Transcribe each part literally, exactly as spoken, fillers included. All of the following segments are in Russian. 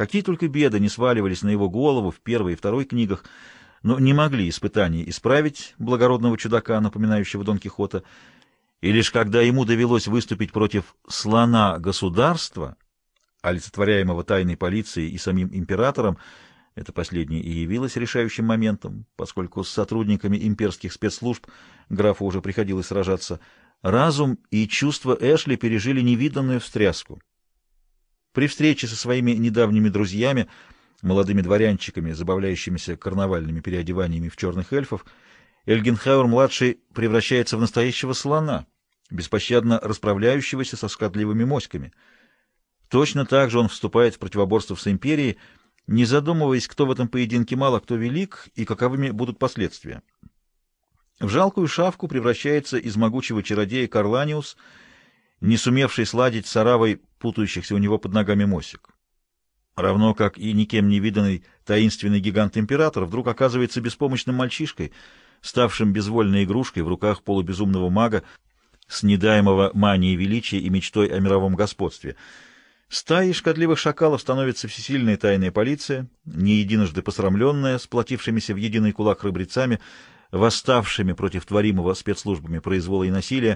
Какие только беды не сваливались на его голову в первой и второй книгах, но не могли испытания исправить благородного чудака, напоминающего Дон Кихота, и лишь когда ему довелось выступить против слона государства, олицетворяемого тайной полицией и самим императором, это последнее и явилось решающим моментом, поскольку с сотрудниками имперских спецслужб графу уже приходилось сражаться, разум и чувства Эшли пережили невиданную встряску. При встрече со своими недавними друзьями, молодыми дворянчиками, забавляющимися карнавальными переодеваниями в черных эльфов, Эльгенхауэр-младший превращается в настоящего слона, беспощадно расправляющегося со скотливыми моськами. Точно так же он вступает в противоборство с империей, не задумываясь, кто в этом поединке мало, кто велик и каковыми будут последствия. В жалкую шавку превращается из могучего чародея Карланиус, не сумевший сладить с оравой путающихся у него под ногами мосек. Равно как и никем не виданный таинственный гигант-император вдруг оказывается беспомощным мальчишкой, ставшим безвольной игрушкой в руках полубезумного мага, снедаемого манией величия и мечтой о мировом господстве. Стаей шкодливых шакалов становится всесильная тайная полиция, не единожды посрамленная, сплотившимися в единый кулак храбрецами, восставшими против творимого спецслужбами произвола и насилия.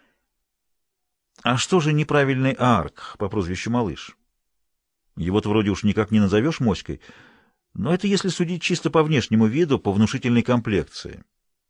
А что же неправильный Аарк по прозвищу Малыш? Его-то вроде уж никак не назовешь моськой, но это если судить чисто по внешнему виду, по внушительной комплекции.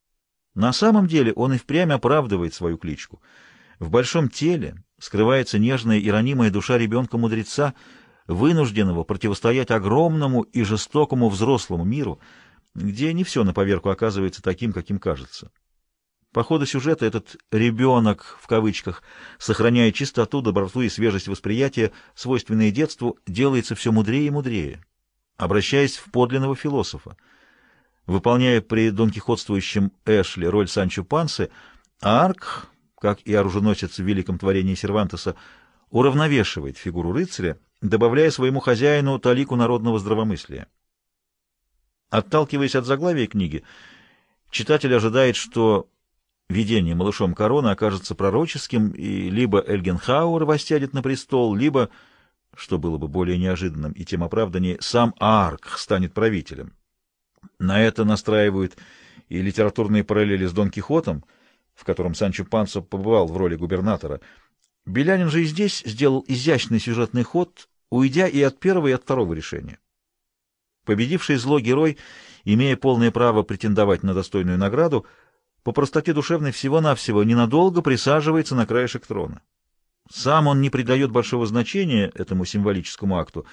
На самом деле он и впрямь оправдывает свою кличку. В большом теле скрывается нежная и ранимая душа ребенка-мудреца, вынужденного противостоять огромному и жестокому взрослому миру, где не все на поверку оказывается таким, каким кажется. По ходу сюжета этот «ребенок», в кавычках, сохраняя чистоту, доброту и свежесть восприятия, свойственные детству, делается все мудрее и мудрее, обращаясь в подлинного философа. Выполняя при донкихотствующем Эшли роль Санчо Пансы, Аарк, как и оруженосец в великом творении Сервантеса, уравновешивает фигуру рыцаря, добавляя своему хозяину талику народного здравомыслия. Отталкиваясь от заглавия книги, читатель ожидает, что видение малышом короны окажется пророческим, и либо Эльгенхауэр воссядет на престол, либо, что было бы более неожиданным и тем оправданнее, сам Аарк станет правителем. На это настраивают и литературные параллели с Дон Кихотом, в котором Санчо Пансо побывал в роли губернатора. Белянин же и здесь сделал изящный сюжетный ход, уйдя и от первого, и от второго решения. Победивший зло герой, имея полное право претендовать на достойную награду, по простоте душевной всего-навсего ненадолго присаживается на краешек трона. Сам он не придает большого значения этому символическому акту,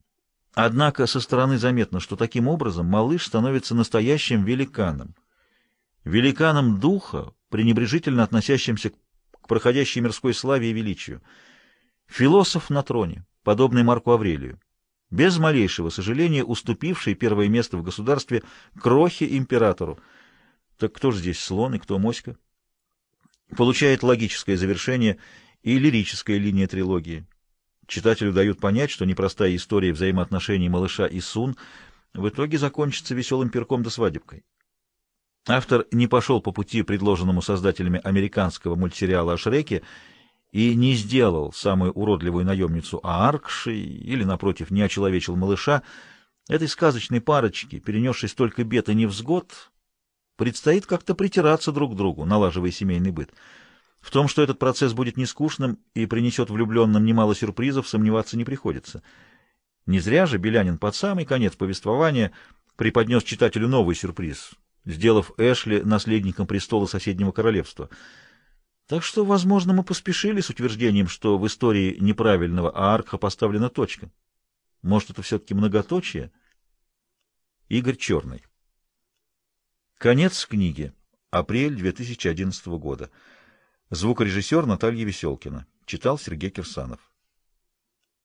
однако со стороны заметно, что таким образом малыш становится настоящим великаном. Великаном духа, пренебрежительно относящимся к проходящей мирской славе и величию. Философ на троне, подобный Марку Аврелию, без малейшего сожаления уступивший первое место в государстве крохе императору. Так кто же здесь слон и кто моська? Получает логическое завершение и лирическая линия трилогии. Читателю дают понять, что непростая история взаимоотношений малыша и Сун в итоге закончится веселым пирком да свадебкой. Автор не пошел по пути, предложенному создателями американского мультсериала о Шреке, и не сделал самую уродливую наемницу Ааркшей или, напротив, не очеловечил малыша. Этой сказочной парочке, перенесшей столько бед и невзгод, предстоит как-то притираться друг к другу, налаживая семейный быт. В том, что этот процесс будет нескучным и принесет влюбленным немало сюрпризов, сомневаться не приходится. Не зря же Белянин под самый конец повествования преподнес читателю новый сюрприз, сделав Эшли наследником престола соседнего королевства. Так что, возможно, мы поспешили с утверждением, что в истории неправильного Аарка поставлена точка. Может, это все-таки многоточие? Игорь Черный. Конец книги. Апрель две тысячи одиннадцатого года. Звукорежиссер Наталья Веселкина. Читал Сергей Кирсанов.